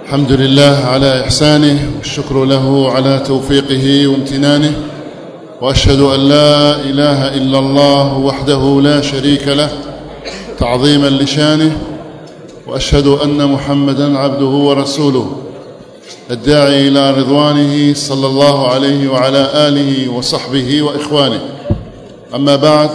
الحمد لله على إحسانه، والشكر له على توفيقه وامتنانه، وأشهد أن لا إله إلا الله وحده لا شريك له تعظيما لشانه، وأشهد أن محمدًا عبده ورسوله الداعي إلى رضوانه صلى الله عليه وعلى آله وصحبه وإخوانه. أما بعد،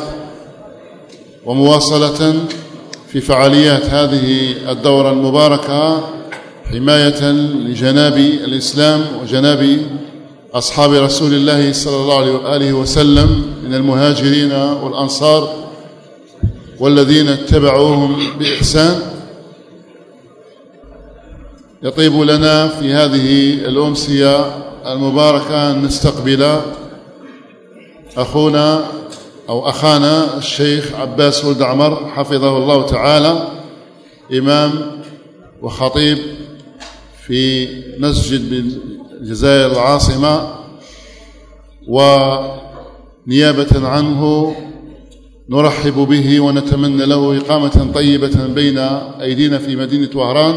ومواصلة في فعاليات هذه الدورة المباركة حماية لجناب الإسلام وجناب أصحاب رسول الله صلى الله عليه وآله وسلم من المهاجرين والأنصار والذين اتبعوهم بإحسان، يطيب لنا في هذه الأمسية المباركة أن نستقبل أخانا الشيخ عباس ولد عمر حفظه الله تعالى، إمام وخطيب في مسجد بالجزائر العاصمة، ونيابة عنه نرحب به ونتمنى له إقامة طيبة بين أيدينا في مدينة وهران.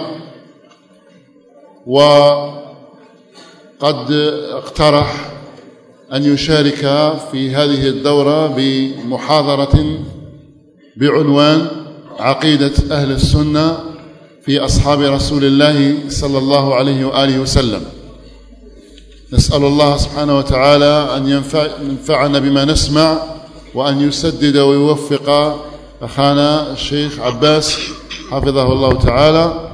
وقد اقترح أن يشارك في هذه الدورة بمحاضرة بعنوان عقيدة أهل السنة في أصحاب رسول الله صلى الله عليه وآله وسلم. نسأل الله سبحانه وتعالى أن ينفعنا بما نسمع، وأن يسدد ويوفق أخانا الشيخ عباس حفظه الله تعالى،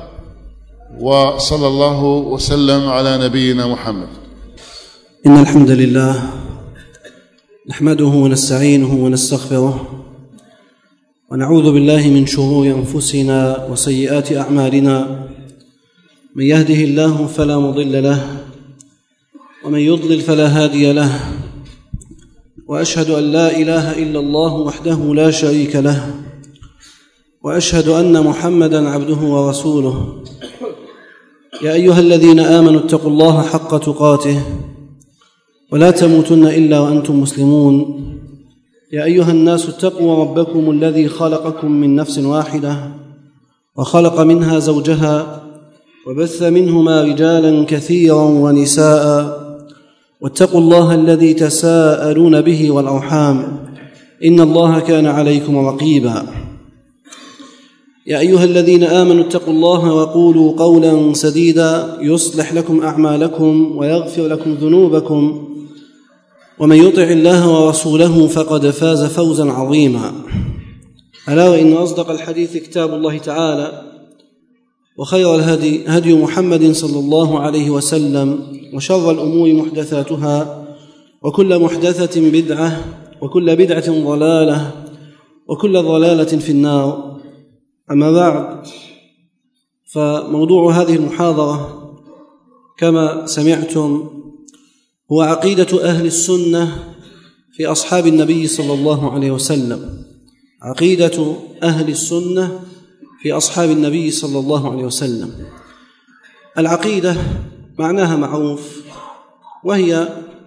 وصلى الله وسلم على نبينا محمد. إن الحمد لله نحمده ونستعينه ونستغفره، ونعوذ بالله من شرور أنفسنا وسيئات أعمالنا. من يهده الله فلا مضل له، ومن يضلل فلا هادي له، وأشهد أن لا إله إلا الله وحده لا شريك له، وأشهد أن محمدًا عبده ورسوله. يا أيها الذين آمنوا اتقوا الله حق تقاته ولا تموتن إلا وأنتم مسلمون. يا أيها الناس اتقوا ربكم الذي خلقكم من نفس واحدة، وخلق منها زوجها، وبث منهما رجالا كثيرا ونساء، واتقوا الله الذي تساءلون به والأرحام، إن الله كان عليكم رقيبا. يا أيها الذين آمنوا اتقوا الله وقولوا قولا سديدا يصلح لكم أعمالكم ويغفر لكم ذنوبكم، ومن يطع الله ورسوله فقد فاز فوزا عظيما. ألا وإن أصدق الحديث كتاب الله تعالى، وخير الهدي هدي محمد صلى الله عليه وسلم، وشر الأمور محدثاتها، وكل محدثة بدعة، وكل بدعة ضلالة، وكل ضلالة في النار. أما بعد، فموضوع هذه المحاضرة كما سمعتم هو عقيدة أهل السنة في أصحاب النبي صلى الله عليه وسلم. عقيدة أهل السنة في أصحاب النبي صلى الله عليه وسلم. العقيدة معناها معروف، وهي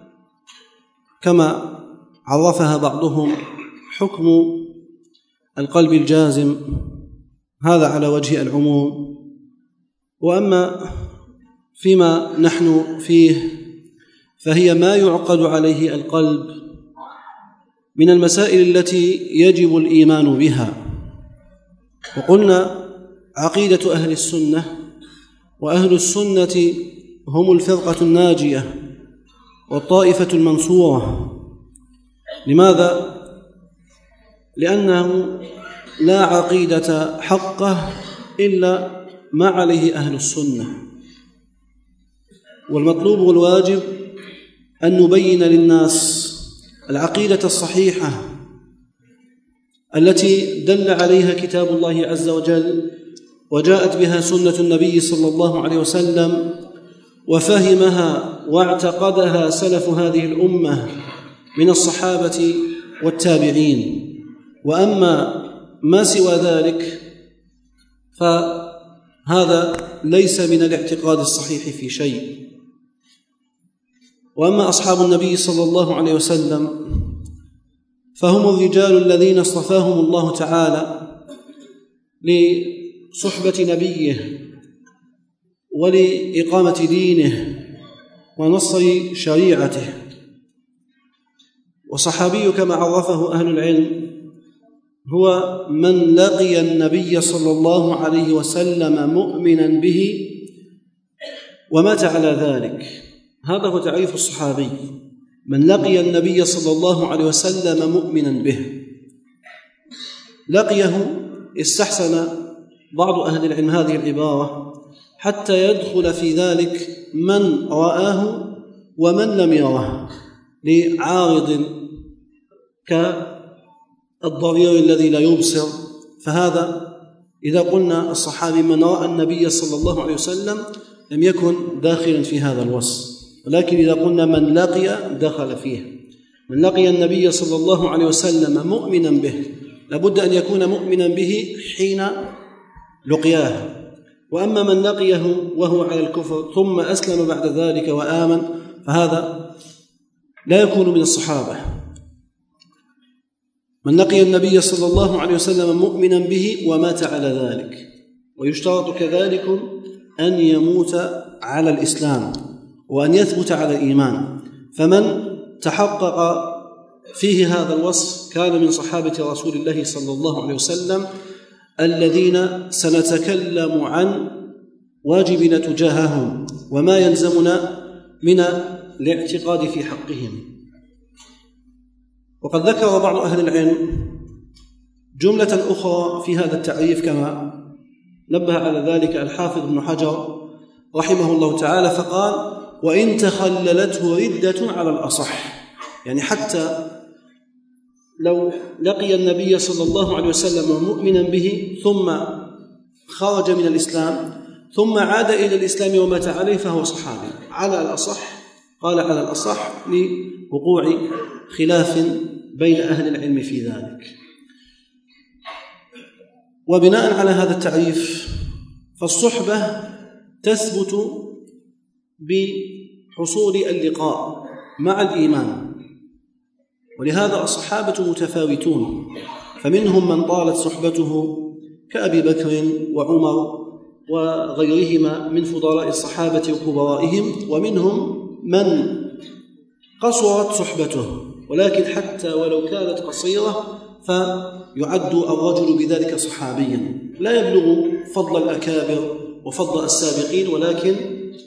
كما عرفها بعضهم حكم القلب الجازم، هذا على وجه العموم. وأما فيما نحن فيه فهي ما يعقد عليه القلب من المسائل التي يجب الإيمان بها. وقلنا عقيدة أهل السنة، وأهل السنة هم الفرقة الناجية والطائفة المنصورة. لماذا؟ لأنه لا عقيدة حقه إلا ما عليه أهل السنة، والمطلوب والواجب أن نبين للناس العقيدة الصحيحة التي دل عليها كتاب الله عز وجل، وجاءت بها سنة النبي صلى الله عليه وسلم، وفهمها واعتقدها سلف هذه الأمة من الصحابة والتابعين. وأما ما سوى ذلك فهذا ليس من الاعتقاد الصحيح في شيء. وأما أصحاب النبي صلى الله عليه وسلم فهم الرجال الذين اصطفاهم الله تعالى لصحبة نبيه ولإقامة دينه ونصر شريعته. والصحابي كما عرفه أهل العلم هو من لقي النبي صلى الله عليه وسلم مؤمنا به ومات على ذلك. هذا هو تعريف الصحابي: من لقي النبي صلى الله عليه وسلم مؤمنا به. لقيه استحسن بعض أهل العلم هذه العبارة حتى يدخل في ذلك من رآه ومن لم يره، لعارض كالضرير الذي لا يبصر. فهذا إذا قلنا الصحابي من رأى النبي صلى الله عليه وسلم لم يكن داخلا في هذا الوصف، ولكن إذا قلنا من لقي دخل فيه. من لقي النبي صلى الله عليه وسلم مؤمنا به لابد أن يكون مؤمنا به حين لقياه. وأما من لقيه وهو على الكفر ثم أسلم بعد ذلك وآمن فهذا لا يكون من الصحابة. من لقي النبي صلى الله عليه وسلم مؤمنا به ومات على ذلك. ويشترط كذلك أن يموت على الإسلام وأن يثبت على الإيمان. فمن تحقق فيه هذا الوصف كان من صحابة رسول الله صلى الله عليه وسلم الذين سنتكلم عن واجبنا تجاههم وما يلزمنا من الاعتقاد في حقهم. وقد ذكر بعض أهل العلم جملة أخرى في هذا التعريف كما نبه على ذلك الحافظ ابن حجر رحمه الله تعالى، فقال: وإن تخللته ردة على الأصح. يعني حتى لو لقي النبي صلى الله عليه وسلم مؤمنا به ثم خرج من الإسلام ثم عاد إلى الإسلام ومات عليه فهو صحابي على الأصح. قال على الأصح لوقوع خلاف بين أهل العلم في ذلك. وبناء على هذا التعريف فالصحبة تثبت بحصول اللقاء مع الإيمان، ولهذا الصحابة متفاوتون، فمنهم من طالت صحبته كأبي بكر وعمر وغيرهما من فضلاء الصحابة وكبرائهم، ومنهم من قصرت صحبته، ولكن حتى ولو كانت قصيرة فيعد الرجل بذلك صحابيا، لا يبلغ فضل الأكابر وفضل السابقين، ولكن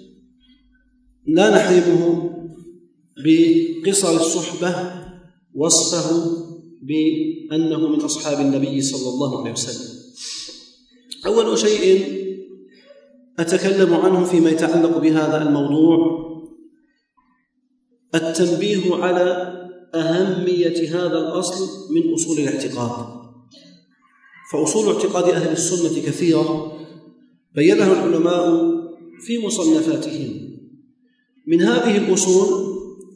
لا نحرمه بقصر الصحبة وصفه بأنه من أصحاب النبي صلى الله عليه وسلم. أول شيء أتكلم عنه فيما يتعلق بهذا الموضوع التنبيه على أهمية هذا الأصل من أصول الاعتقاد. فأصول اعتقاد أهل السنة كثيرة بينها العلماء في مصنفاتهم. من هذه الأصول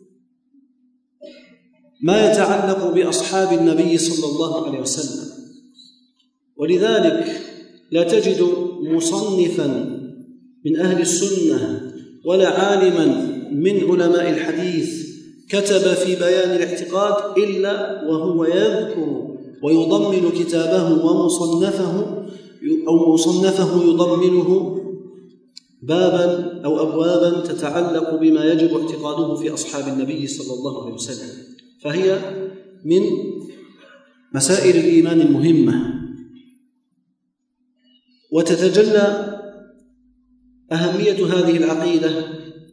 ما يتعلق بأصحاب النبي صلى الله عليه وسلم، ولذلك لا تجد مصنفا من أهل السنة ولا عالما من علماء الحديث كتب في بيان الاعتقاد إلا وهو يذكر ويضمن كتابه ومصنفه أو مصنفه يضمنه بابا أو أبوابا تتعلق بما يجب اعتقاده في أصحاب النبي صلى الله عليه وسلم، فهي من مسائل الإيمان المهمة. وتتجلى أهمية هذه العقيدة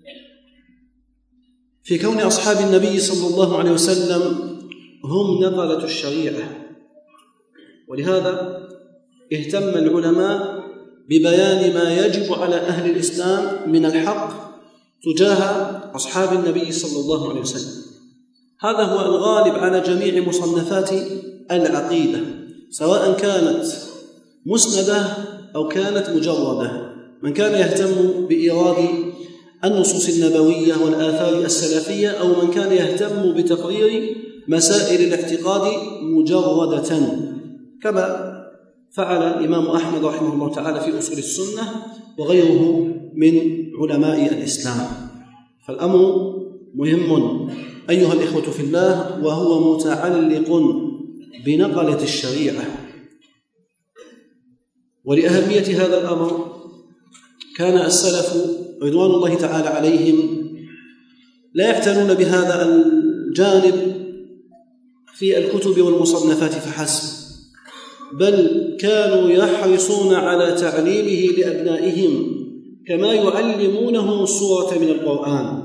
في كون أصحاب النبي صلى الله عليه وسلم هم نقلة الشريعة، ولهذا اهتم العلماء ببيان ما يجب على أهل الإسلام من الحق تجاه أصحاب النبي صلى الله عليه وسلم. هذا هو الغالب على جميع مصنفات العقيدة، سواء كانت مسندة أو كانت مجردة. من كان يهتم بإيراد النصوص النبوية والآثار السلفية، أو من كان يهتم بتقرير مسائل الاعتقاد مجردة، كما فعل الإمام أحمد رحمه الله تعالى في أصول السنة وغيره من علماء الإسلام. فالأمر مهم أيها الإخوة في الله، وهو متعلق بنقلة الشريعة. ولأهمية هذا الأمر كان السلف رضوان الله تعالى عليهم لا يعتنون بهذا الجانب في الكتب والمصنفات فحسب، بل كانوا يحرصون على تعليمه لأبنائهم كما يعلمونهم السورة من القرآن.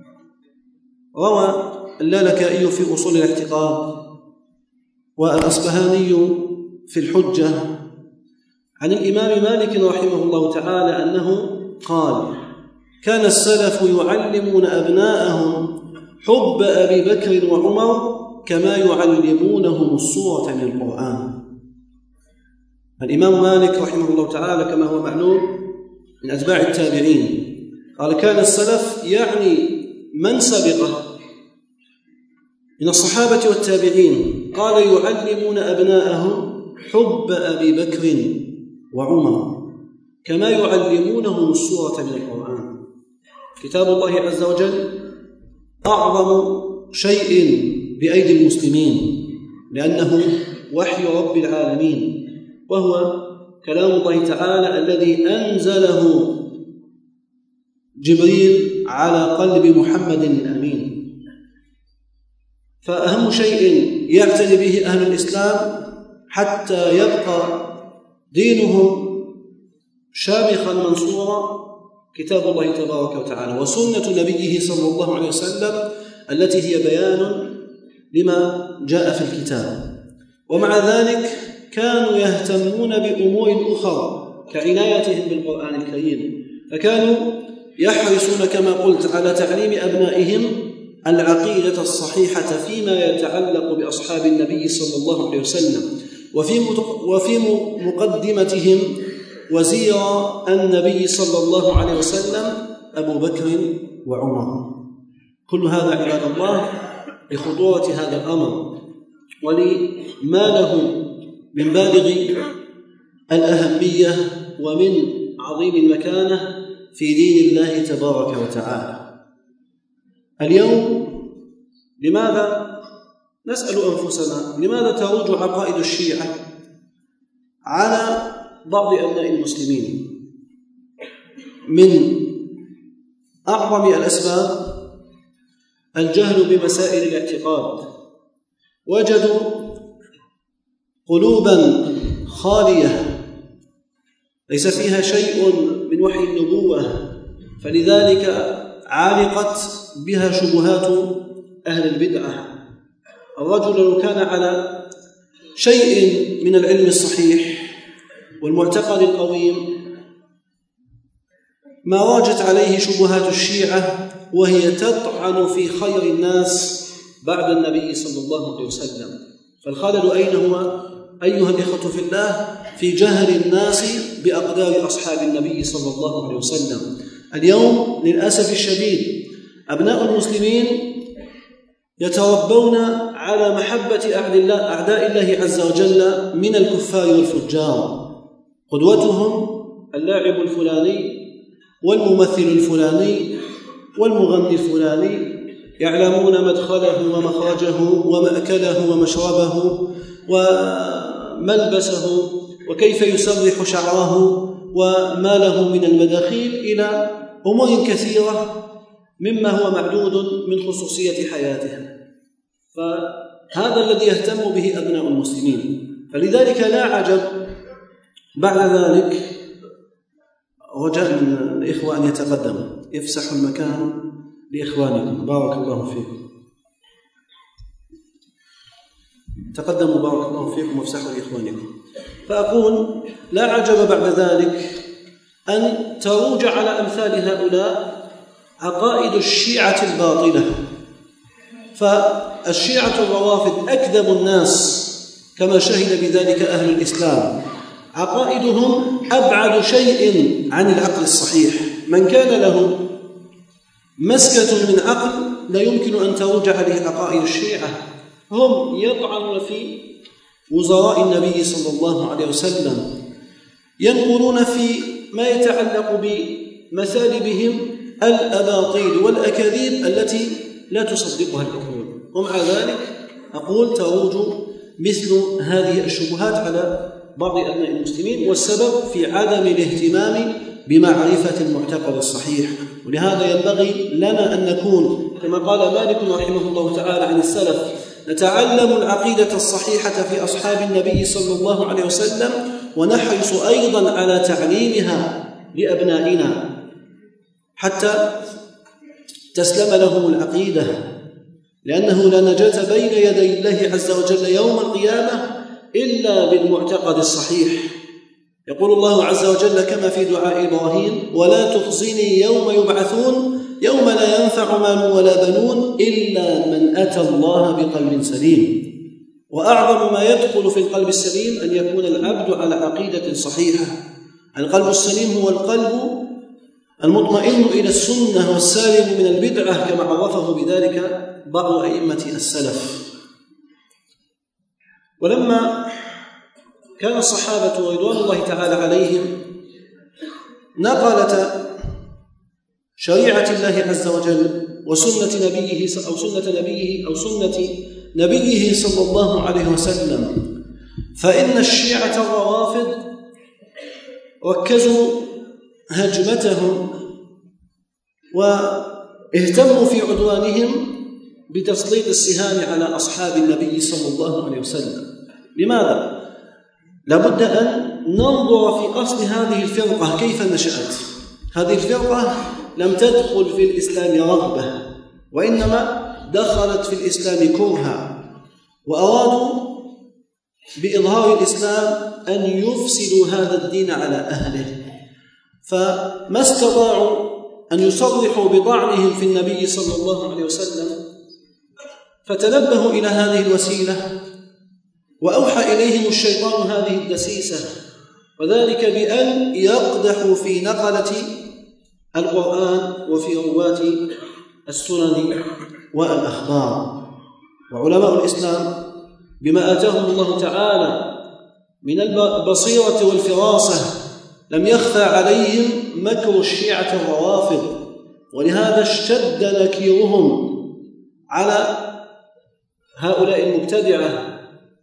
روى اللالكائي في أصول الاعتقاد والأصبهاني في الحجة عن الإمام مالك رحمه الله تعالى أنه قال: كان السلف يعلمون أبناءهم حب أبي بكر وعمر كما يعلمونهم السورة من القرآن. الإمام مالك رحمه الله تعالى كما هو معلوم من أتباع التابعين، قال: كان السلف يعني من سبقه من الصحابة والتابعين، قال: يعلمون أبناءهم حب أبي بكر وعمر كما يعلمونهم السورة من القرآن. كتاب الله عز وجل أعظم شيء بأيدي المسلمين، لأنه وحي رب العالمين، وهو كلام الله تعالى الذي أنزله جبريل على قلب محمد الأمين. فأهم شيء يعتني به أهل الإسلام حتى يبقى دينهم شامخا منصورا كتاب الله تبارك وتعالى وسنة نبيه صلى الله عليه وسلم التي هي بيان لما جاء في الكتاب. ومع ذلك كانوا يهتمون بأمور أخرى كعنايتهم بالقرآن الكريم، فكانوا يحرصون كما قلت على تعليم أبنائهم العقيدة الصحيحة فيما يتعلق بأصحاب النبي صلى الله عليه وسلم، وفي مقدمتهم وزير النبي صلى الله عليه وسلم أبو بكر وعمر. كل هذا عباد الله لخطورة هذا الأمر ولما له من بالغ الأهمية ومن عظيم المكانة في دين الله تبارك وتعالى. اليوم لماذا نسأل أنفسنا لماذا تروج عقائد الشيعة على بعض أبناء المسلمين؟ من أعظم الأسباب الجهل بمسائل الاعتقاد. وجدوا قلوبا خالية ليس فيها شيء من وحي النبوة، فلذلك عالقت بها شبهات أهل البدعة. الرجل لو كان على شيء من العلم الصحيح والمعتقد القويم ما راجت عليه شبهات الشيعة وهي تطعن في خير الناس بعد النبي صلى الله عليه وسلم. فالخلل أين هو أيها الإخوة في الله؟ في جهل الناس بأقدار أصحاب النبي صلى الله عليه وسلم. اليوم للأسف الشديد أبناء المسلمين يتربون على محبة أعداء الله عز وجل من الكفار والفجار. قدوتهم اللاعب الفلاني والممثل الفلاني والمغني الفلاني، يعلمون مدخله ومخرجه ومأكله ومشربه وملبسه وكيف يسرح شعره وما له من المداخيل إلى أمور كثيرة مما هو معدود من خصوصية حياته. فهذا الذي يهتم به أبناء المسلمين. فلذلك لا عجب بعد ذلك رجاء من الإخوة أن يتقدموا يفسحوا المكان لإخوانكم. بارك الله فيكم. تقدموا بارك الله فيكم وافسحوا لإخوانكم. فأقول لا عجب بعد ذلك أن تروج على أمثال هؤلاء عقائد الشيعة الباطلة. فالشيعة الروافض أكذب الناس كما شهد بذلك أهل الإسلام. عقائدهم أبعد شيء عن العقل الصحيح. من كان له مسكة من عقل لا يمكن أن تروج عليه عقائد الشيعة. هم يطعنون في وزراء النبي صلى الله عليه وسلم، ينقلون في ما يتعلق بمثالبهم الأباطيل والأكاذيب التي لا تصدقها العقول. ومع ذلك أقول تروج مثل هذه الشبهات على بعض أبناء المسلمين، والسبب في عدم الاهتمام بمعرفة المعتقد الصحيح. ولهذا ينبغي لنا أن نكون كما قال مالك رحمه الله تعالى عن السلف: نتعلم العقيدة الصحيحة في أصحاب النبي صلى الله عليه وسلم، ونحرص أيضا على تعليمها لأبنائنا حتى تسلم لهم العقيدة، لأنه لا نجاة بين يدي الله عز وجل يوم القيامة إلا بالمعتقد الصحيح. يقول الله عز وجل كما في دعاء إبراهيم: ولا تخزني يوم يبعثون يوم لا ينفع مال ولا بنون إلا من أتى الله بقلب سليم. وأعظم ما يدخل في القلب السليم أن يكون العبد على عقيدة صحيحة. القلب السليم هو القلب المطمئن إلى السنة والسالم من البدعة، كما عرفه بذلك بعض أئمة السلف. ولما كان الصحابة رضوان الله تعالى عليهم نقلة شريعة الله عز وجل وسنة نبيه صلى الله عليه وسلم، فإن الشيعة الروافض ركزوا هجمتهم واهتموا في عدوانهم بتسليط السهام على أصحاب النبي صلى الله عليه وسلم. لماذا؟ لابد أن ننظر في أصل هذه الفرقة كيف نشأت. هذه الفرقة لم تدخل في الإسلام رغبة، وإنما دخلت في الإسلام كرها، وأرادوا بإظهار الإسلام أن يفسدوا هذا الدين على أهله، فما استطاعوا أن يصرحوا بطعنهم في النبي صلى الله عليه وسلم، فتنبهوا إلى هذه الوسيلة وأوحى إليهم الشيطان هذه الدسيسة، وذلك بأن يقدحوا في نقلة القرآن وفي رواة السنن والأخبار. وعلماء الإسلام بما آتاهم الله تعالى من البصيرة والفراسة لم يخفى عليهم مكر الشيعة الروافض، ولهذا اشتد نكيرهم على هؤلاء المبتدعة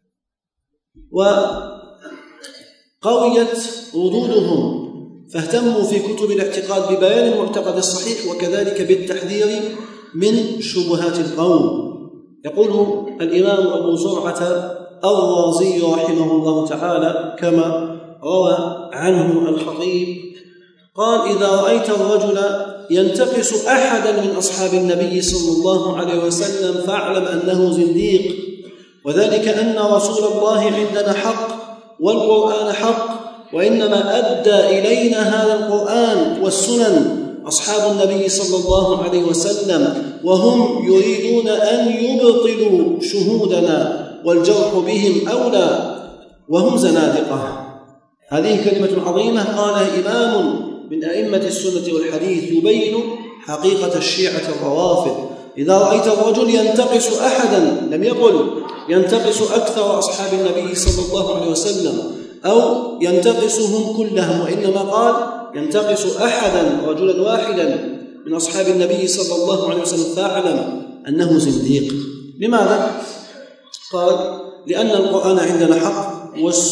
وقويت ردودهم، فاهتموا في كتب الاعتقاد ببيان المعتقد الصحيح وكذلك بالتحذير من شبهات القوم. يقول الإمام أبو زرعة الرازي رحمه الله تعالى كما روى عنه الخطيب قال: إذا رأيت الرجل ينتقص أحدا من أصحاب النبي صلى الله عليه وسلم فاعلم أنه زنديق، وذلك أن رسول الله عندنا حق والقرآن حق، وإنما أدى إلينا هذا القرآن والسنن أصحاب النبي صلى الله عليه وسلم، وهم يريدون أن يبطلوا شهودنا والجرح بهم أولى وهم زنادقة. هذه كلمة عظيمة قالها إمام من أئمة السنة والحديث يبين حقيقة الشيعة الروافض. إذا رأيت الرجل ينتقص أحدا، لم يقل ينتقص أكثر أصحاب النبي صلى الله عليه وسلم أو ينتقصهم كلهم، وإنما قال ينتقص أحدا رجلا واحدا من أصحاب النبي صلى الله عليه وسلم فاعلم أنه زنديق. لماذا؟ قال: لأن القرآن عندنا حق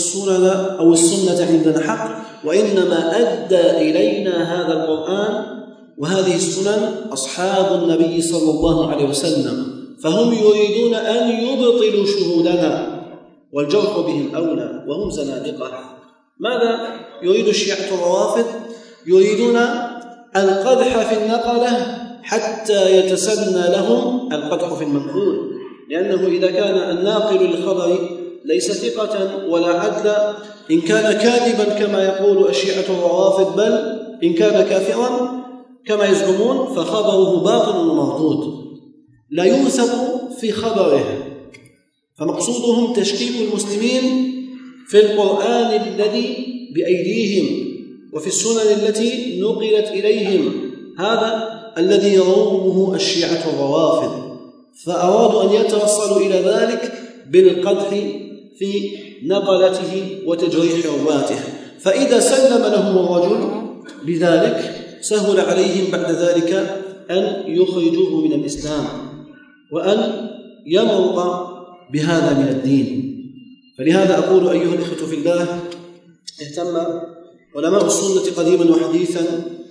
والسنة عندنا حق، وإنما أدى إلينا هذا القرآن وهذه السنن أصحاب النبي صلى الله عليه وسلم، فهم يريدون أن يبطلوا شهودنا والجرح بهم أولى وهم زنادقة. ماذا يريد الشيعة الروافض؟ يريدون القدح في النقلة حتى يتسنى لهم القدح في المنقول، لأنه إذا كان الناقل للخبر ليس ثقة ولا عدلا، إن كان كاذبا كما يقول الشيعة الروافض، بل إن كان كافرا كما يزعمون، فخبره باطل ومردود لا يوثق في خبره. فمقصودهم تشكيك المسلمين في القرآن الذي بأيديهم وفي السنن التي نقلت إليهم، هذا الذي يرومه الشيعة الروافض، فأرادوا أن يتوصلوا إلى ذلك بالقدح في نقلته وتجريح رواته. فإذا سلم لهم الرجل بذلك سهل عليهم بعد ذلك أن يخرجوه من الإسلام وأن يمرق بهذا من الدين. فلهذا أقول أيها الإخوة في الله، اهتم علماء السنة قديما وحديثا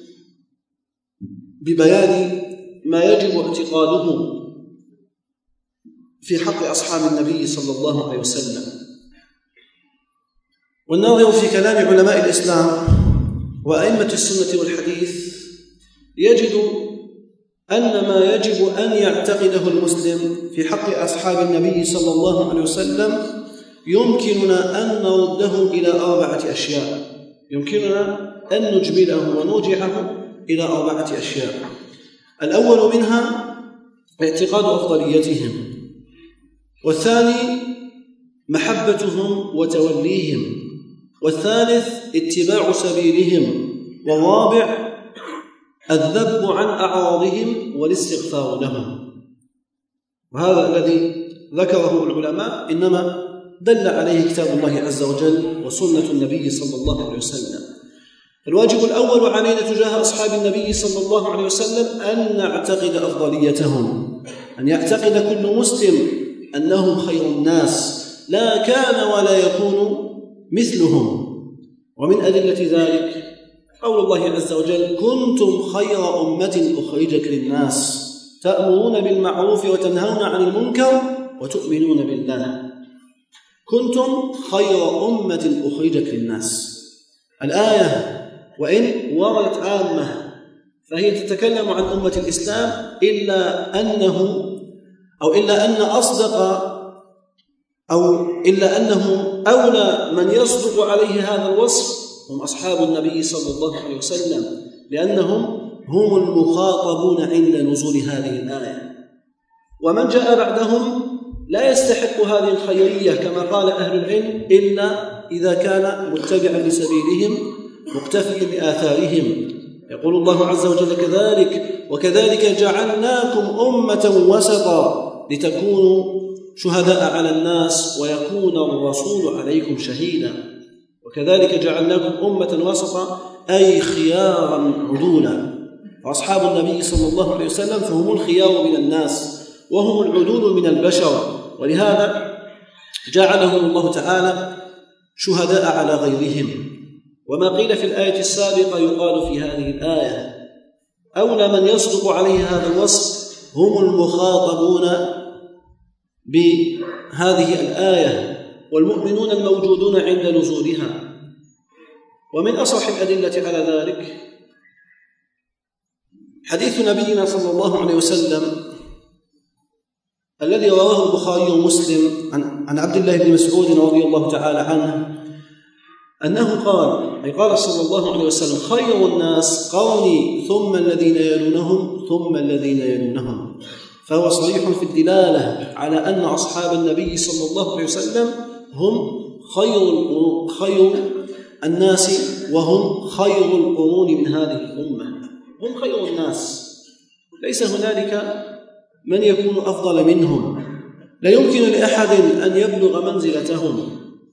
ببيان ما يجب اعتقاده في حق أصحاب النبي صلى الله عليه وسلم. والناظر في كلام علماء الإسلام وأئمة السنة والحديث يجد أن ما يجب أن يعتقده المسلم في حق أصحاب النبي صلى الله عليه وسلم يمكننا أن نرده إلى 4 أشياء، يمكننا أن نجمله ونرجعه إلى 4 أشياء. الأول منها اعتقاد أفضليتهم، والثاني محبتهم وتوليهم، والثالث اتباع سبيلهم، والرابع الذب عن أعراضهم والاستغفار لهم. وهذا الذي ذكره العلماء إنما دل عليه كتاب الله عز وجل وسنة النبي صلى الله عليه وسلم. الواجب الأول علينا تجاه أصحاب النبي صلى الله عليه وسلم أن نعتقد أفضليتهم، أن يعتقد كل مسلم أنهم خير الناس لا كان ولا يكون مثلهم. ومن أدلة ذلك قول الله عز وجل: كنتم خير أمة أخرجت للناس تأمرون بالمعروف وتنهون عن المنكر وتؤمنون بالله. كنتم خير أمة أخرجت للناس. الآية وإن وردت عامة فهي تتكلم عن أمة الإسلام إلا أنه أولى من يصدق عليه هذا الوصف هم أصحاب النبي صلى الله عليه وسلم، لأنهم هم المخاطبون عند نزول هذه الآية. ومن جاء بعدهم لا يستحق هذه الخيرية كما قال أهل العلم إلا إذا كان متبعا لسبيلهم مقتفيا بآثارهم. يقول الله عز وجل: وكذلك جعلناكم أمة وسطا لتكونوا شهداء على الناس ويكون الرسول عليكم شهيدا. وكذلك جعلناكم أمة وسطا أي خيارا عدولا. فأصحاب النبي صلى الله عليه وسلم فهم الخيار من الناس وهم العدول من البشر، ولهذا جعلهم الله تعالى شهداء على غيرهم. وما قيل في الآية السابقة يقال في هذه الآية: أولى من يصدق عليه هذا الوصف هم المخاطبون بهذه الآية والمؤمنون الموجودون عند نزولها. ومن أصح الأدلة على ذلك حديث نبينا صلى الله عليه وسلم الذي رواه البخاري ومسلم عن عبد الله بن مسعود رضي الله تعالى عنه أنه قال صلى الله عليه وسلم: خير الناس قرني ثم الذين يلونهم ثم الذين يلونهم. فهو صريح في الدلالة على أن أصحاب النبي صلى الله عليه وسلم هم خير الناس وهم خير القرون من هذه الأمة، هم خير الناس، ليس هنالك من يكون أفضل منهم، لا يمكن لأحد أن يبلغ منزلتهم.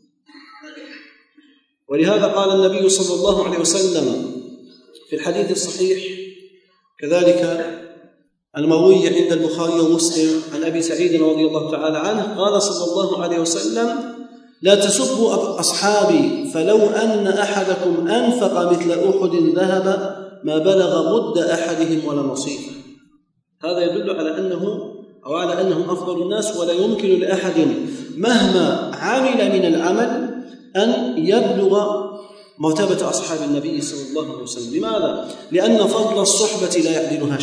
ولهذا قال النبي صلى الله عليه وسلم في الحديث الصحيح كذلك المروي عند البخاري ومسلم عن أبي سعيد رضي الله تعالى عنه قال صلى الله عليه وسلم: لا تسبوا أصحابي فلو أن أحدكم أنفق مثل أحد ذهب ما بلغ مد أحدهم ولا نصيفه. هذا يدل على أنهم أفضل الناس، ولا يمكن لأحد مهما عمل من العمل أن يبلغ مرتبة أصحاب النبي صلى الله عليه وسلم. لماذا؟ لأن فضل الصحبة لا يعدلها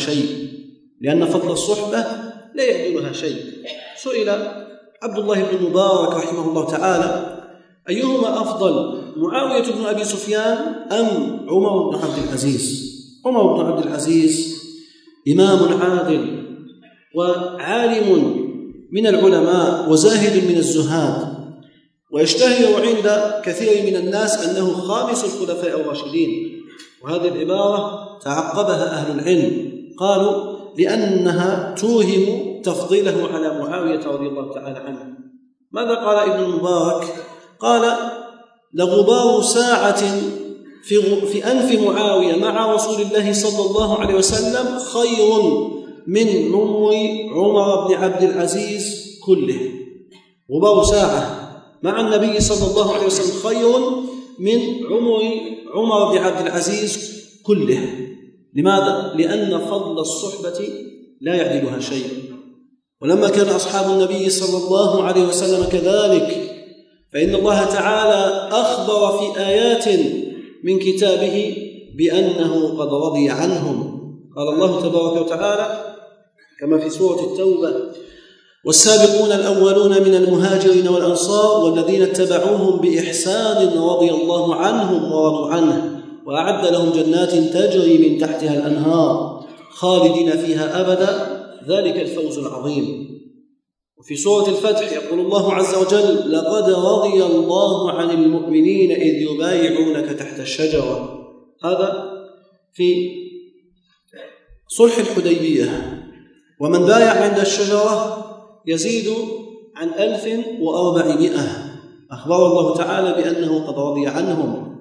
شيء. سئل عبد الله بن مبارك رحمه الله تعالى: أيهما أفضل، معاوية بن أبي سفيان أم عمر بن عبد العزيز؟ عمر بن عبد العزيز إمام عادل وعالم من العلماء وزاهد من الزهاد، ويشتهر عند كثير من الناس أنه خامس الخلفاء الراشدين. وهذه العبارة تعقبها أهل العلم، قالوا لأنها توهم تفضيله على معاوية رضي الله تعالى عنه. ماذا قال ابن المبارك؟ قال: لغبار ساعة في أنف معاوية مع رسول الله صلى الله عليه وسلم خير من عمر بن عبد العزيز كله. غبار ساعة مع النبي صلى الله عليه وسلم خير من عمر بن عبد العزيز كله. لماذا؟ لأن فضل الصحبة لا يعدلها شيء. ولما كان أصحاب النبي صلى الله عليه وسلم كذلك، فإن الله تعالى أخبر في آيات من كتابه بأنه قد رضي عنهم. قال الله تبارك وتعالى كما في سورة التوبة: والسابقون الأولون من المهاجرين والأنصار والذين اتبعوهم بإحسان رضي الله عنهم ورضوا عنه وأعد لهم جنات تجري من تحتها الأنهار خالدين فيها أبدا ذلك الفوز العظيم. وفي سورة الفتح يقول الله عز وجل: لقد رضي الله عن المؤمنين إذ يبايعونك تحت الشجرة. هذا في صلح الحديبية. ومن بايع عند الشجرة يزيد عن 1400. أخبر الله تعالى بأنه قد رضي عنهم.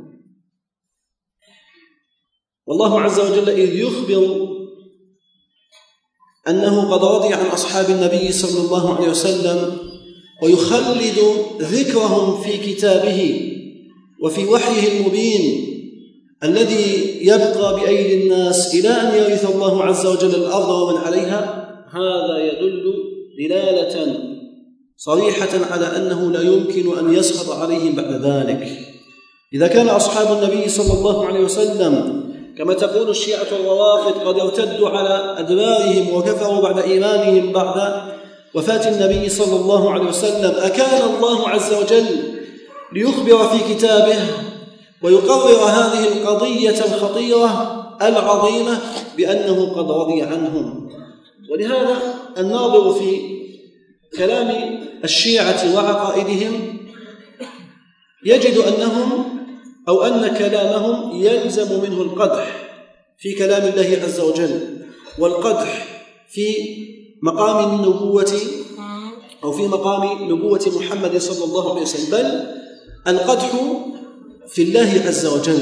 والله عز وجل إذ يخبر أنه قد رضي عن أصحاب النبي صلى الله عليه وسلم ويخلد ذكرهم في كتابه وفي وحيه المبين الذي يبقى بأيدي الناس إلى أن يرث الله عز وجل الأرض ومن عليها، هذا يدل دلالة صريحة على أنه لا يمكن أن يسخط عليهم بعد ذلك. إذا كان أصحاب النبي صلى الله عليه وسلم كما تقول الشيعة الروافض قد ارتدوا على أدبارهم وكفروا بعد إيمانهم بعد وفاة النبي صلى الله عليه وسلم، أكان الله عز وجل ليخبر في كتابه ويقرر هذه القضية الخطيرة العظيمة بأنه قد رضي عنهم؟ ولهذا الناظر في كلام الشيعة وعقائدهم يجد أن كلامهم يلزم منه القدح في كلام الله عز وجل، والقدح في مقام النبوة أو في مقام نبوة محمد صلى الله عليه وسلم، بل القدح في الله عز وجل،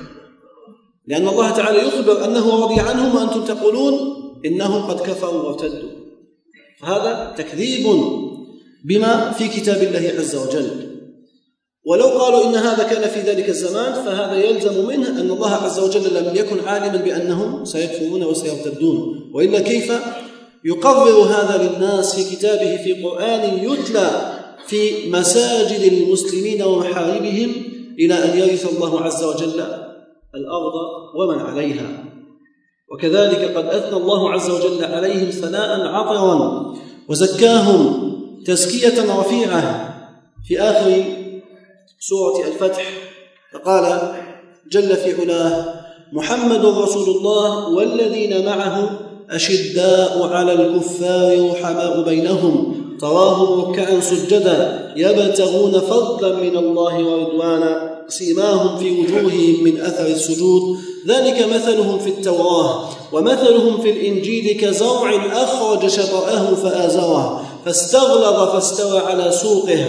لأن الله تعالى يخبر أنه رضي عنهم وأنتم تقولون إنهم قد كفروا وارتدوا. فهذا تكذيب بما في كتاب الله عز وجل. ولو قالوا إن هذا كان في ذلك الزمان فهذا يلزم منه أن الله عز وجل لم يكن عالما بأنهم سيكفرون وسيرتدون، وإلا كيف يقرر هذا للناس في كتابه في قرآن يتلى في مساجد المسلمين ومحاربهم إلى أن يرث الله عز وجل الأرض ومن عليها. وكذلك قد أثنى الله عز وجل عليهم ثناء عطرا وزكاهم تزكية رفيعة في آخر سورة الفتح، فقال جل في علاه: محمد رسول الله والذين معه أشداء على الكفار رحماء بينهم تراهم ركعا سجدا يبتغون فضلا من الله ورضوانا سيماهم في وجوههم من أثر السجود ذلك مثلهم في التوراة ومثلهم في الإنجيل كزرع أخرج شطأه فآزره فاستغلظ فاستوى على سوقه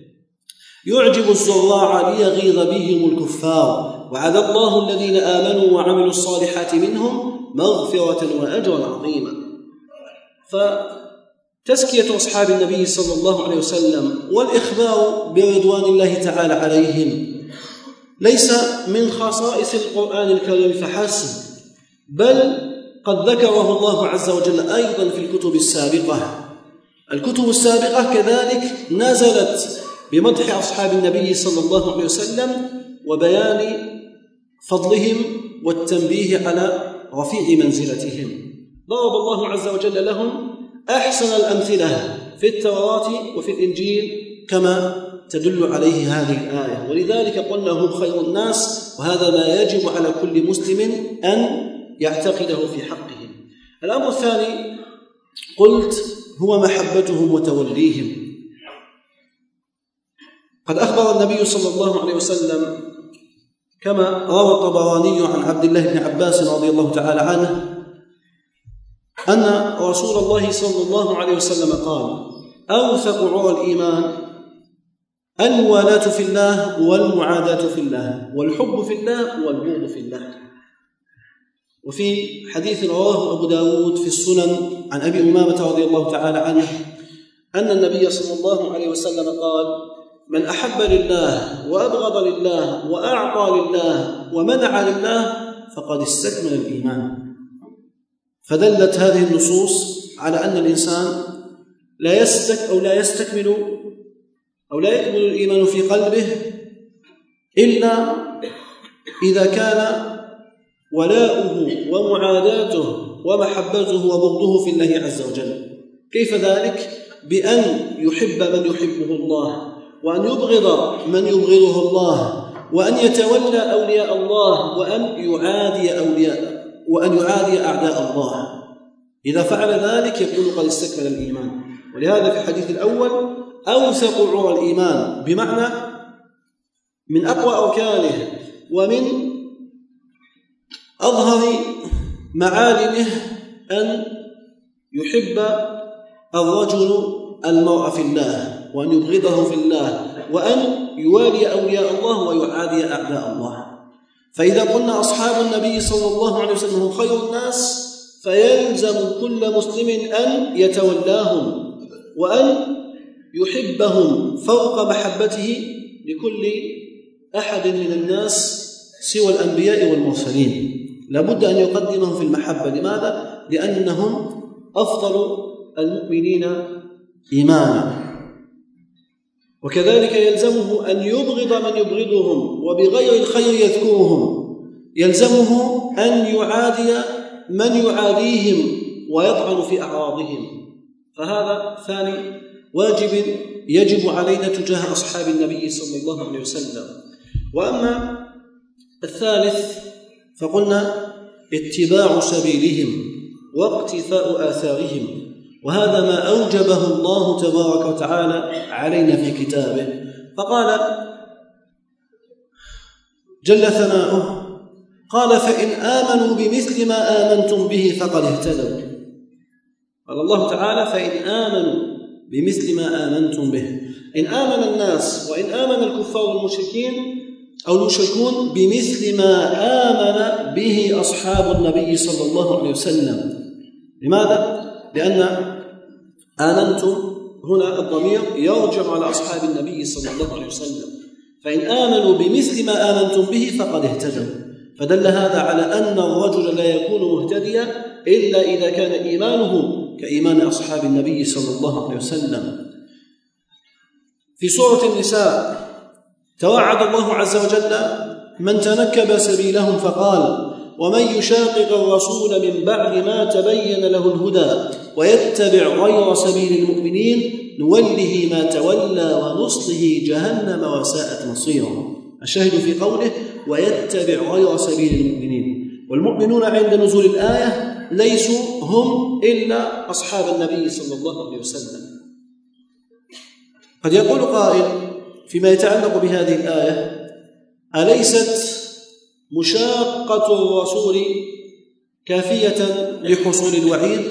يعجب الزراع ليغيظ بهم الكفار وعد الله الذين آمنوا وعملوا الصالحات منهم مغفرة وأجرا عظيما. فتزكية أصحاب النبي صلى الله عليه وسلم والإخبار برضوان الله تعالى عليهم ليس من خصائص القرآن الكريم فحسب، بل قد ذكره الله عز وجل أيضا في الكتب السابقة. الكتب السابقة كذلك نزلت بمدح أصحاب النبي صلى الله عليه وسلم وبيان فضلهم والتنبيه على رفيع منزلتهم. ضرب الله عز وجل لهم أحسن الأمثلة في التوراة وفي الإنجيل كما تدل عليه هذه الآية، ولذلك قلنا هم خير الناس، وهذا ما يجب على كل مسلم أن يعتقده في حقهم. الأمر الثاني قلت هو محبتهم وتوليهم. قد أخبر النبي صلى الله عليه وسلم كما روى الطبراني عن عبد الله بن عباس رضي الله تعالى عنه أن رسول الله صلى الله عليه وسلم قال: أوثق عرى الإيمان الموالاة في الله والمعاداة في الله والحب في الله والبغض في الله. وفي حديث رواه أبو داود في السنن عن أبي أمامة رضي الله تعالى عنه أن النبي صلى الله عليه وسلم قال: من أحب لله وأبغض لله وأعطى لله ومنع لله فقد استكمل الإيمان. فدلت هذه النصوص على أن الإنسان لا يكمل الإيمان في قلبه إلا إذا كان ولاؤه ومعاداته ومحبته وبغضه في الله عز وجل. كيف ذلك؟ بأن يحب من يحبه الله، وأن يبغض من يبغضه الله، وأن يتولى أولياء الله، وأن يعادي أعداء الله. إذا فعل ذلك يكون قد استكمل الإيمان. ولهذا في الحديث الأول أوثق عرى الإيمان، بمعنى من أقوى أركانه ومن أظهر معالمه أن يحب الرجل المرء في الله، وأن يبغضه في الله، وأن يوالي أولياء الله ويعادي أعداء الله. فإذا قلنا أصحاب النبي صلى الله عليه وسلم هم خير الناس، فيلزم كل مسلم أن يتولاهم وأن يحبهم فوق محبته لكل أحد من الناس سوى الأنبياء والمرسلين. لابد أن يقدمهم في المحبة. لماذا؟ لأنهم أفضل المؤمنين إيمانا. وكذلك يلزمه أن يبغض من يبغضهم وبغير الخير يذكرهم. يلزمه أن يعادي من يعاديهم ويطعن في أعراضهم. فهذا ثاني واجب يجب علينا تجاه أصحاب النبي صلى الله عليه وسلم. وأما الثالث فقلنا اتباع سبيلهم واقتفاء آثارهم، وهذا ما أوجبه الله تبارك وتعالى علينا في كتابه. فقال جل ثناؤه: قال فإن آمنوا بمثل ما آمنتم به فقد اهتدوا. قال الله تعالى: فإن آمنوا بمثل ما آمنتم به. إن آمن الناس وإن آمن الكفار والمشركين أو المشركون بمثل ما آمن به أصحاب النبي صلى الله عليه وسلم. لماذا؟ لأن آمنتم هنا الضمير يرجع على أصحاب النبي صلى الله عليه وسلم. فإن آمنوا بمثل ما آمنتم به فقد اهتدوا. فدل هذا على أن الرجل لا يكون مهتديا إلا إذا كان إيمانه كإيمان أصحاب النبي صلى الله عليه وسلم. في سورة النساء توعد الله عز وجل من تنكب سبيلهم فقال: ومن يشاقق الرسول من بعد ما تبين له الهدى ويتبع غير سبيل المؤمنين نوله ما تولى ونصله جهنم وساءت مصيرا. الشاهد في قوله: ويتبع غير سبيل المؤمنين. والمؤمنون عند نزول الآية ليسوا هم إلا أصحاب النبي صلى الله عليه وسلم. قد يقول قائل فيما يتعلق بهذه الآية: أليست مشاقة الرسول كافية لحصول الوعيد؟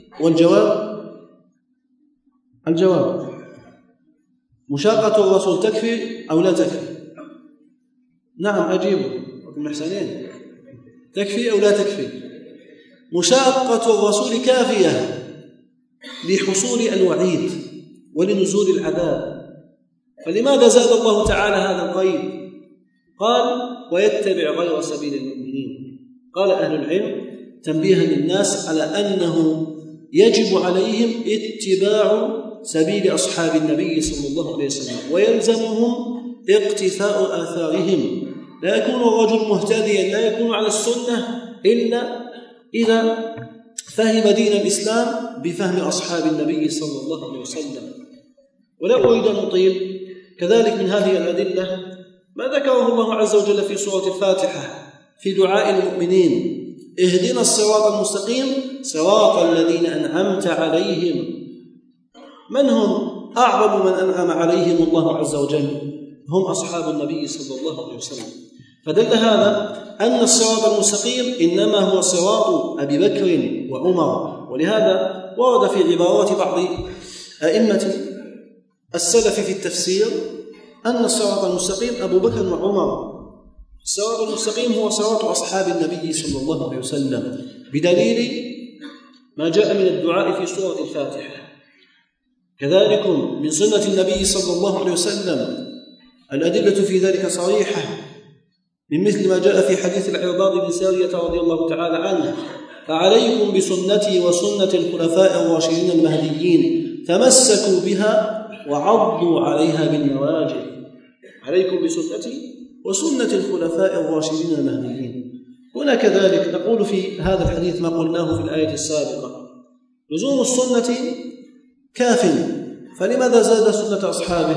الجواب: مشاقة الرسول تكفي أو لا تكفي؟ نعم، أجيبه بالمحسنين. تكفي أو لا تكفي؟ مشاقة الرسول كافية لحصول الوعيد ولنزول العذاب. فلماذا زاد الله تعالى هذا القيد؟ قال: ويتبع غير سبيل المؤمنين. قال أهل العلم تنبيها للناس على أنه يجب عليهم اتباع سبيل أصحاب النبي صلى الله عليه وسلم، ويلزمهم اقتفاء آثارهم. لا يكون الرجل مهتديا، لا يكون على السنة إلا إذا فهم دين الإسلام بفهم أصحاب النبي صلى الله عليه وسلم. ولا أريد أن أطيل. كذلك من هذه الأدلة ما ذكره الله عز وجل في سورة الفاتحة في دعاء المؤمنين: اهدنا الصراط المستقيم صراط الذين أنعمت عليهم. من هم أعظم من أنعم عليهم الله عز وجل؟ هم أصحاب النبي صلى الله عليه وسلم. فدل هذا أن الصراط المستقيم إنما هو صراط أبي بكر وعمر. ولهذا ورد في عبارات بعض أئمة السلف في التفسير أن الصراط المستقيم أبو بكر وعمر. الصراط المستقيم هو صراط أصحاب النبي صلى الله عليه وسلم، بدليل ما جاء من الدعاء في سورة الفاتحة. كذلك من سنة النبي صلى الله عليه وسلم الأدلة في ذلك صريحة، من مثل ما جاء في حديث العرباض بن سارية رضي الله تعالى عنه: فعليكم بسنتي وسنة الخلفاء الراشدين المهديين تمسكوا بها وعضوا عليها بالنواجذ. عليكم بسنتي وسنة الخلفاء الراشدين المهديين. هنا كذلك نقول في هذا الحديث ما قلناه في الآية السابقة: لزوم السنة كاف، فلماذا زاد سنة أصحابه؟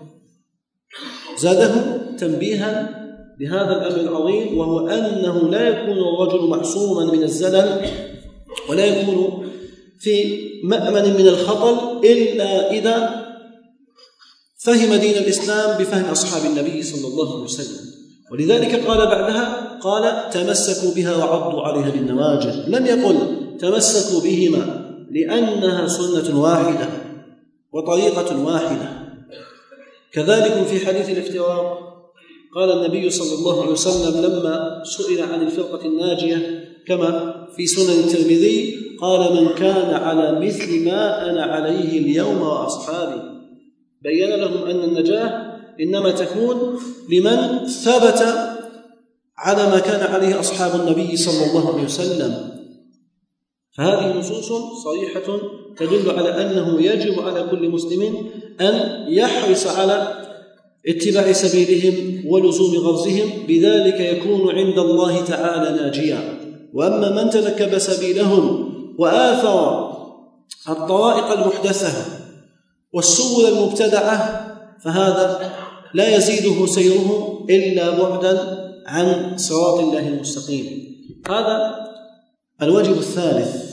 زاده تنبيها بهذا الأمر العظيم، وهو أنه لا يكون الرجل معصوما من الزلل ولا يكون في مأمن من الخطل إلا إذا فهم دين الإسلام بفهم أصحاب النبي صلى الله عليه وسلم. ولذلك قال بعدها، قال: تمسكوا بها وعضوا عليها بالنواجذ. لم يقل تمسكوا بهما لأنها سنة واحدة وطريقة واحدة. كذلك في حديث الافتراق قال النبي صلى الله عليه وسلم لما سئل عن الفرقة الناجية كما في سنن الترمذي، قال: من كان على مثل ما أنا عليه اليوم وأصحابي. بين لهم أن النجاة إنما تكون لمن ثبت على ما كان عليه أصحاب النبي صلى الله عليه وسلم. فهذه نصوص صريحة تدل على أنه يجب على كل مسلم أن يحرص على اتباع سبيلهم ولزوم غرزهم، بذلك يكون عند الله تعالى ناجيا. وأما من تنكب سبيلهم وآثر الطرائق المحدثة والسبل المبتدعة فهذا لا يزيده سيره إلا بعدا عن صراط الله المستقيم. هذا الواجب الثالث.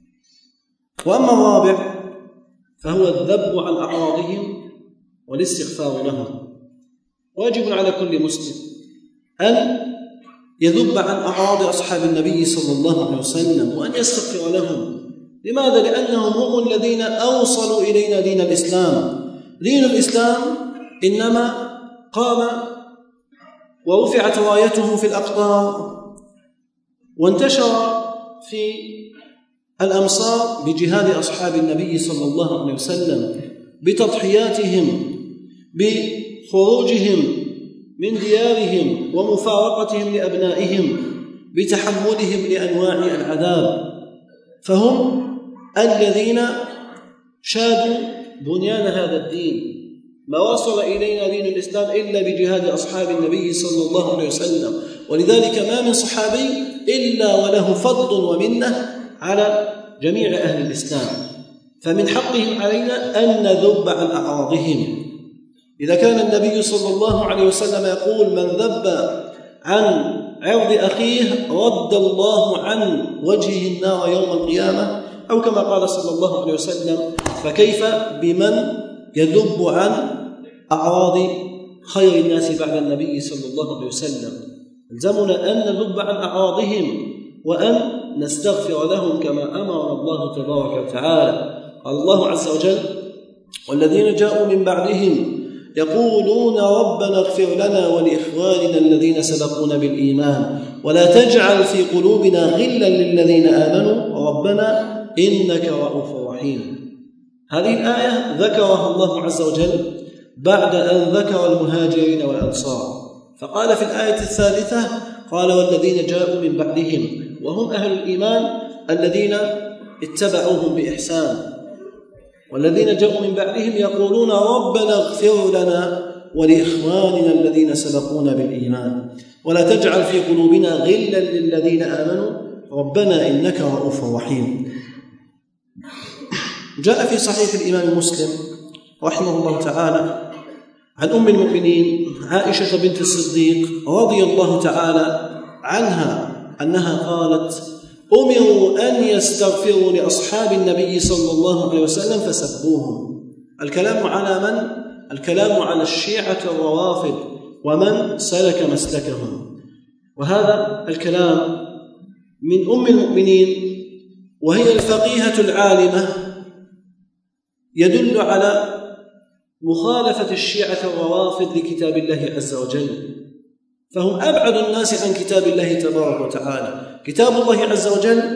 وأما الرابع فهو الذب عن أعراضهم والاستغفار لهم. واجب على كل مسلم أن يذب عن أعراض أصحاب النبي صلى الله عليه وسلم وأن يستغفر لهم. لماذا؟ لأنهم هم الذين أوصلوا إلينا دين الإسلام. دين الإسلام إنما قام ورفعت رايته في الأقطار وانتشر في الأمصار بجهاد أصحاب النبي صلى الله عليه وسلم، بتضحياتهم، بخروجهم من ديارهم ومفارقتهم لأبنائهم، بتحملهم لأنواع العذاب. فهم الذين شادوا بنيان هذا الدين. ما وصل إلينا دين الإسلام إلا بجهاد أصحاب النبي صلى الله عليه وسلم. ولذلك ما من صحابي إلا وله فضل ومنة على جميع أهل الإسلام، فمن حقهم علينا أن نذب عن أعراضهم. إذا كان النبي صلى الله عليه وسلم يقول: من ذب عن عرض أخيه رد الله عن وجهه النار يوم القيامة، أو كما قال صلى الله عليه وسلم، فكيف بمن يذب عن أعراض خير الناس بعد النبي صلى الله عليه وسلم؟ يلزمنا أن نذب عن أعراضهم وأن نستغفر لهم كما أمر الله تبارك وتعالى. قال الله عز وجل: والذين جاءوا من بعدهم يقولون ربنا اغفر لنا ولإخواننا الذين سبقونا بالإيمان ولا تجعل في قلوبنا غلا للذين آمنوا ربنا إنك رؤوف رحيم. هذه الآية ذكرها الله عز وجل بعد أن ذكر المهاجرين والأنصار، فقال في الآية الثالثة: قال والذين جاءوا من بعدهم، وهم أهل الإيمان الذين اتبعوهم بإحسان. والذين جاءوا من بعدهم يقولون ربنا اغفر لنا ولإخواننا الذين سبقونا بالإيمان ولا تجعل في قلوبنا غلا للذين آمنوا ربنا إنك رؤوف رحيم. جاء في صحيح الإمام مسلم رحمه الله تعالى عن أم المؤمنين عائشة بنت الصديق رضي الله تعالى عنها أنها قالت: أمروا أن يستغفروا لأصحاب النبي صلى الله عليه وسلم فسبوهم. الكلام على من؟ الكلام على الشيعة الروافض ومن سلك مسلكهم. وهذا الكلام من أم المؤمنين وهي الفقيهة العالمة يدل على مخالفة الشيعة الروافض لكتاب الله عز وجل، فهم أبعد الناس عن كتاب الله تبارك وتعالى. كتاب الله عز وجل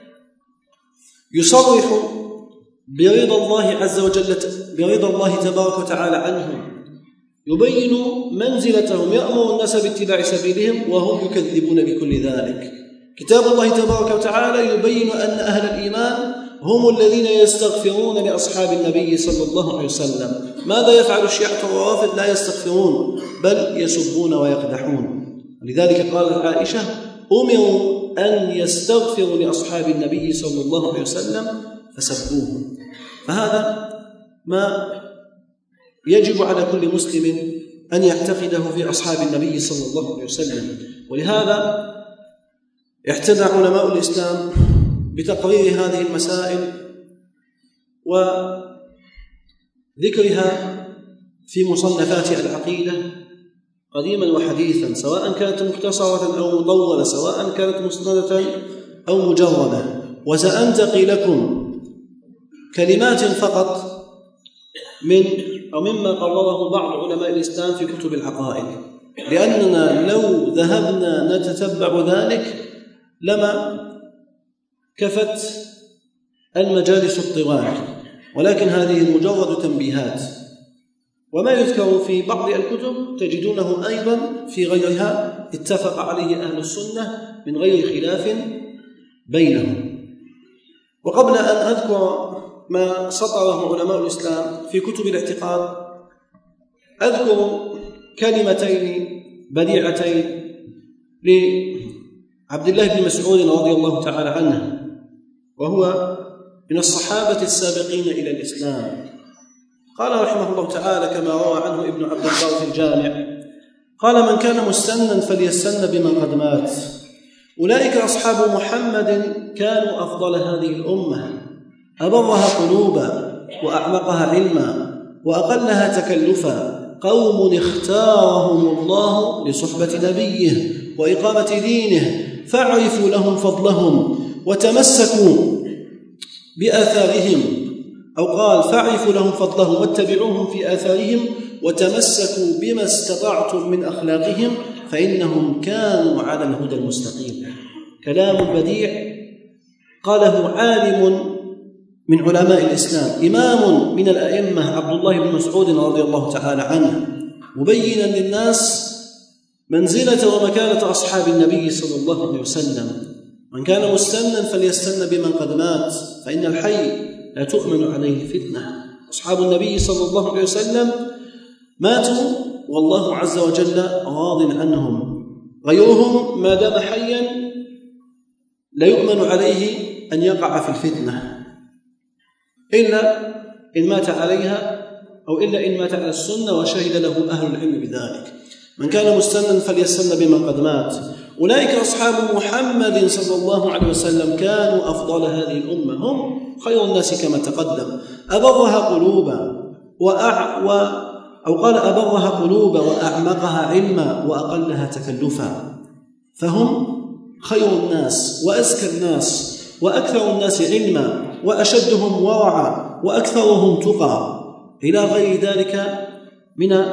يصرح برضا الله عز وجل، برضا الله تبارك وتعالى عنهم، يبين منزلتهم، يأمر الناس باتباع سبيلهم وهم يكذبون بكل ذلك. كتاب الله تبارك وتعالى يبين أن أهل الإيمان هم الذين يستغفرون لأصحاب النبي صلى الله عليه وسلم. ماذا يفعل الشيعة والروافض؟ لا يستغفرون بل يسبون ويقدحون. لذلك قال عائشة: أمروا أن يستغفروا لأصحاب النبي صلى الله عليه وسلم فسبوهم. فهذا ما يجب على كل مسلم أن يعتقده في أصحاب النبي صلى الله عليه وسلم. ولهذا اعتنى علماء الإسلام بتقرير هذه المسائل وذكرها في مصنفات العقيدة قديما وحديثا، سواء كانت مختصرة أو مطولة، سواء كانت مسندة أو مجردة. وسأنتقي لكم كلمات فقط مما قرره بعض علماء الإسلام في كتب العقائد، لأننا لو ذهبنا نتتبع ذلك لما كفت المجالس الطوال، ولكن هذه مجرد تنبيهات، وما يذكر في بعض الكتب تجدونه أيضا في غيرها اتفق عليه أهل السنة من غير خلاف بينهم. وقبل أن أذكر ما سطره علماء الإسلام في كتب الاعتقاد، أذكر كلمتين بديعتين لعبد الله بن مسعود رضي الله تعالى عنه، وهو من الصحابة السابقين إلى الإسلام. قال رحمه الله تعالى كما روى عنه ابن عبد البر في الجامع، قال: من كان مستنا فليستن بمن قد مات. أولئك أصحاب محمد كانوا أفضل هذه الأمة، أبرها قلوبا وأعمقها علما وأقلها تكلفا، قوم اختارهم الله لصحبة نبيه وإقامة دينه، فاعرفوا لهم فضلهم وتمسكوا بآثارهم، أو قال: فاعرفوا لهم فضلهم واتبعوهم في آثارهم وتمسكوا بما استطعتم من أخلاقهم فإنهم كانوا على الهدى المستقيم. كلام بديع قاله عالم من علماء الإسلام، إمام من الأئمة، عبد الله بن مسعود رضي الله تعالى عنه، مبينا للناس منزلة ومكانة أصحاب النبي صلى الله عليه وسلم. من كان مستنا فليستن بمن قد مات، فإن الحي لا تؤمن عليه فتنة. أصحاب النبي صلى الله عليه وسلم ماتوا والله عز وجل راض عنهم، غيرهم ما دام حيا لا يؤمن عليه أن يقع في الفتنة إلا إن مات عليها، أو إلا إن مات على السنة وشهد له أهل العلم بذلك. من كان مستنا فليستن بمن قد مات. أولئك أصحاب محمد صلى الله عليه وسلم كانوا أفضل هذه الأمة، هم خير الناس كما تقدم، أبرها قلوبا أو قال أبرها قلوبا وأعمقها علما وأقلها تكلفا. فهم خير الناس وأزكى الناس وأكثر الناس علما وأشدهم ورعا وأكثرهم تقى، إلى غير ذلك من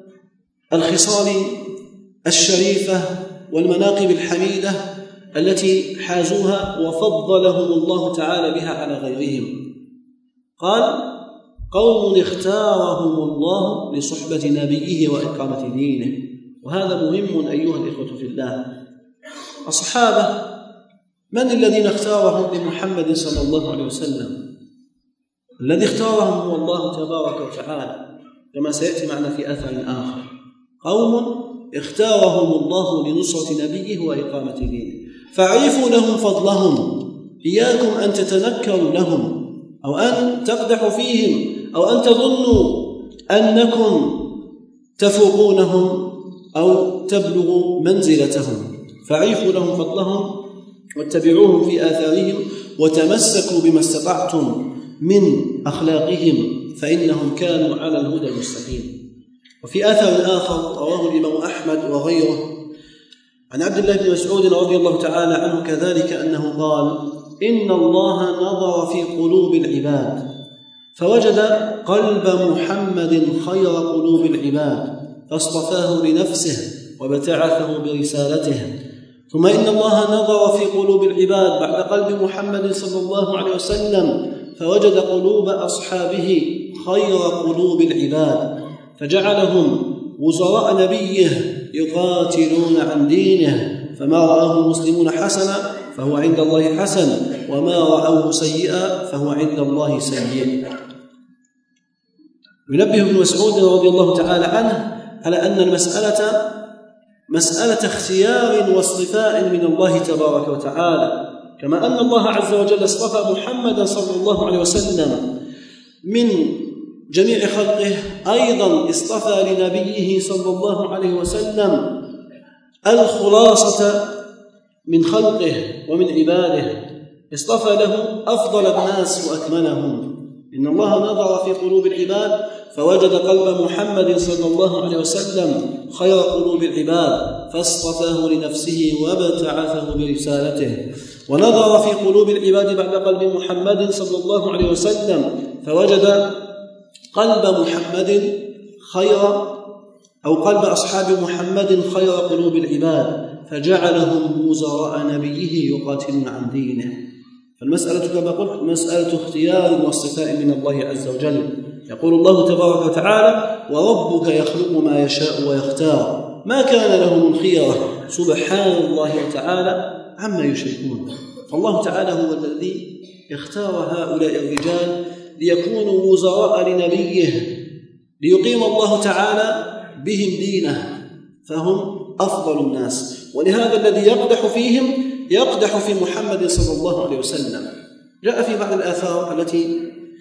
الخصال الشريفة والمناقب الحميدة التي حازوها وفضلهم الله تعالى بها على غيرهم. قال: قوم اختارهم الله لصحبة نبيه وإقامة دينه. وهذا مهم أيها الإخوة في الله. الصحابة من الذين اختارهم لمحمد صلى الله عليه وسلم؟ الذي اختارهم هو الله تبارك وتعالى، كما سيأتي معنا في أثر آخر. قوم اختارهم الله لنصرة نبيه وإقامة دينه، فاعرفوا لهم فضلهم. إياكم أن تتنكروا لهم أو أن تقدحوا فيهم أو أن تظنوا أنكم تفوقونهم أو تبلغوا منزلتهم. فاعرفوا لهم فضلهم واتبعوهم في آثارهم وتمسكوا بما استطعتم من أخلاقهم فإنهم كانوا على الهدى المستقيم. وفي آثر آخر رواه الإمام أحمد وغيره عن عبد الله بن مسعود رضي الله تعالى عنه كذلك أنه قال: إن الله نظر في قلوب العباد فوجد قلب محمد خير قلوب العباد فاصطفاه لنفسه وابتعثه برسالته. ثم إن الله نظر في قلوب العباد بعد قلب محمد صلى الله عليه وسلم فوجد قلوب أصحابه خير قلوب العباد فجعلهم وزراء نبيه يقاتلون عن دينه، فما رآه المسلمون حسنا فهو عند الله حسن، وما رأوه سيئا فهو عند الله سيء. ينبه ابن مسعود رضي الله تعالى عنه على أن المسألة مسألة اختيار واصطفاء من الله تبارك وتعالى، كما أن الله عز وجل اصطفى محمدا صلى الله عليه وسلم من جميع خلقه، أيضا اصطفى لنبيه صلى الله عليه وسلم الخلاصة من خلقه ومن عباده، اصطفى له أفضل الناس وأكملهم. إن الله نظر في قلوب العباد فوجد قلب محمد صلى الله عليه وسلم خير قلوب العباد فاصطفاه لنفسه وابتعثه برسالته، ونظر في قلوب العباد بعد قلب محمد صلى الله عليه وسلم فوجد قلب محمد خير أو قلب أصحاب محمد خير قلوب العباد فجعلهم وزراء نبيه يقاتلون عن دينه. فالمسألة كما قلت مسألة اختيار واصطفاء من الله عز وجل. يقول الله تبارك وتعالى: وربك يخلق ما يشاء ويختار ما كان لهم الخيرة سبحان الله وتعالى عما يشركون. فالله تعالى هو الذي اختار هؤلاء الرجال ليكونوا وزراء لنبيه، ليقيم الله تعالى بهم دينه، فهم أفضل الناس. ولهذا الذي يقدح فيهم يقدح في محمد صلى الله عليه وسلم. جاء في بعض الآثار التي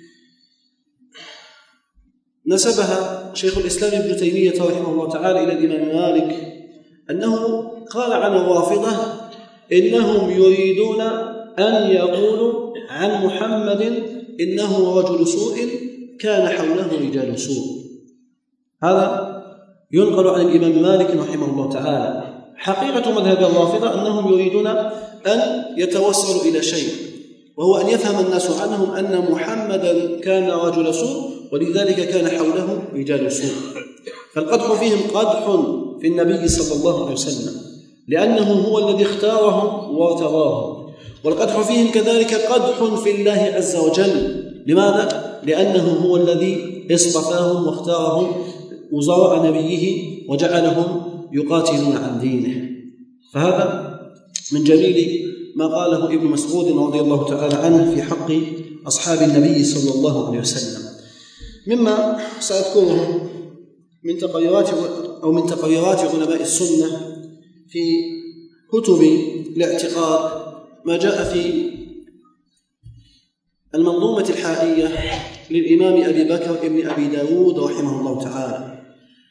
نسبها شيخ الإسلام ابن تيمية رحمه الله تعالى إلى الإمام مالك أنه قال عن الرافضة إنهم يريدون أن يقولوا عن محمد إنه رجل سوء كان حوله رجال سوء. هذا ينقل عن الإمام مالك رحمه الله تعالى. حقيقة مذهب الرافضة أنهم يريدون أن يتوصلوا إلى شيء، وهو أن يفهم الناس عنهم أن محمدا كان رجل سوء ولذلك كان حوله رجال سوء. فالقدح فيهم قدح في النبي صلى الله عليه وسلم لأنه هو الذي اختارهم وارتضاهم، والقدح فيهم كذلك قدح في الله عز وجل. لماذا؟ لأنه هو الذي اصطفاهم واختارهم وزراء نبيه وجعلهم يقاتلون عن دينه. فهذا من جميل ما قاله ابن مسعود رضي الله تعالى عنه في حق أصحاب النبي صلى الله عليه وسلم. مما سأذكره من تقريرات علماء السنة في كتب الاعتقاد ما جاء في المنظومة الحائية للإمام أبي بكر ابن أبي داود رحمه الله تعالى.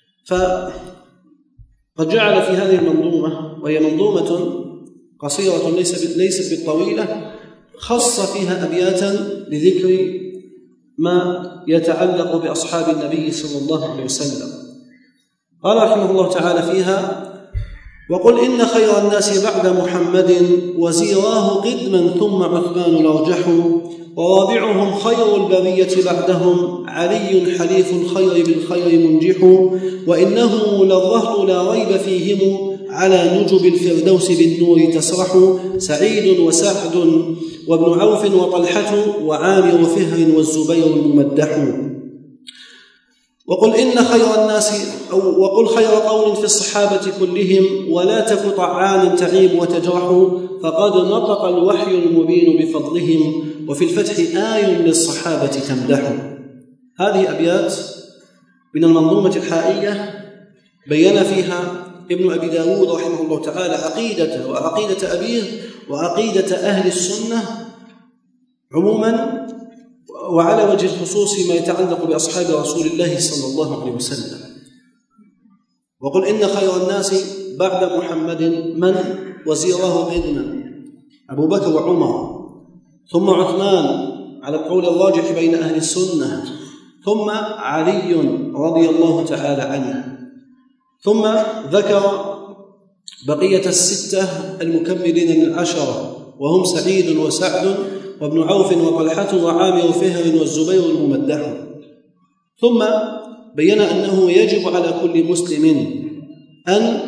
فقد جعل في هذه المنظومة، وهي منظومة قصيرة ليست بالطويلة، خص فيها أبياتا لذكر ما يتعلق بأصحاب النبي صلى الله عليه وسلم. قال رحمه الله تعالى فيها: وقل إن خير الناس بعد محمد وزيراه قدما ثم عثمان الأرجح، ورابعهم خير البرية بعدهم علي حليف الخير بالخير منجح، وإنه للرهط لا ريب فيهم على نجب الفردوس بالنور تسرح، سعيد وسعد وابن عوف وطلحة وعامر فهر والزبير الممدح. وقل إن خير الناس وقل خير قول في الصحابة كلهم ولا تك طعانا تعيب وتجرح، فقد نطق الوحي المبين بفضلهم وفي الفتح آي للصحابة تمدح. هذه أبيات من المنظومة الحائية بين فيها ابن أبي داود رحمه الله تعالى عقيدته وعقيدة أبيه وعقيدة أهل السنة عموما، وعلى وجه الخصوص ما يتعلق بأصحاب رسول الله صلى الله عليه وسلم. وقل إن خير الناس بعد محمد من وزيره قدما أبو بكر وعمر، ثم عثمان على القول الراجح بين أهل السنة، ثم علي رضي الله تعالى عنه، ثم ذكر بقية الستة المكملين للعشرة وهم سعيد وسعد وابن عوف وطلحة وعامر فهر والزبير الممدح. ثم بين أنه يجب على كل مسلم أن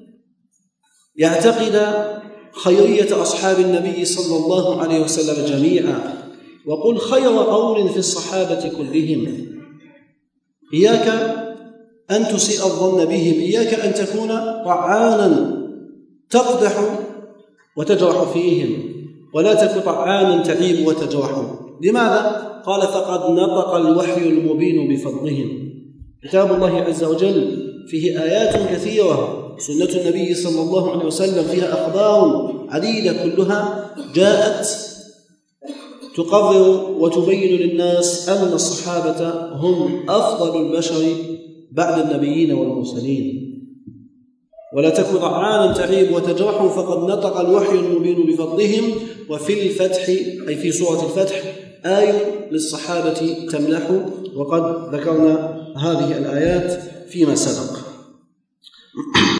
يعتقد خيرية أصحاب النبي صلى الله عليه وسلم جميعا. وقل خير قول في الصحابة كلهم. إياك أن تسيء الظن بهم، إياك أن تكون طعانا تقدح وتجرح فيهم، ولا تكن طعانا تعيب وتجرح. لماذا؟ قال فقد نطق الوحي المبين بفضلهم. كتاب الله عز وجل فيه آيات كثيرة، سنة النبي صلى الله عليه وسلم فيها أخبار عديدة كلها جاءت تقرر وتبين للناس أن الصحابة هم أفضل البشر بعد النبيين والمرسلين. ولا تكن طعانا تعيب وتجرح فقد نطق الوحي المبين بفضلهم. وفي الفتح أي في سورة الفتح آية للصحابة تمنح، وقد ذكرنا هذه الآيات فيما سبق.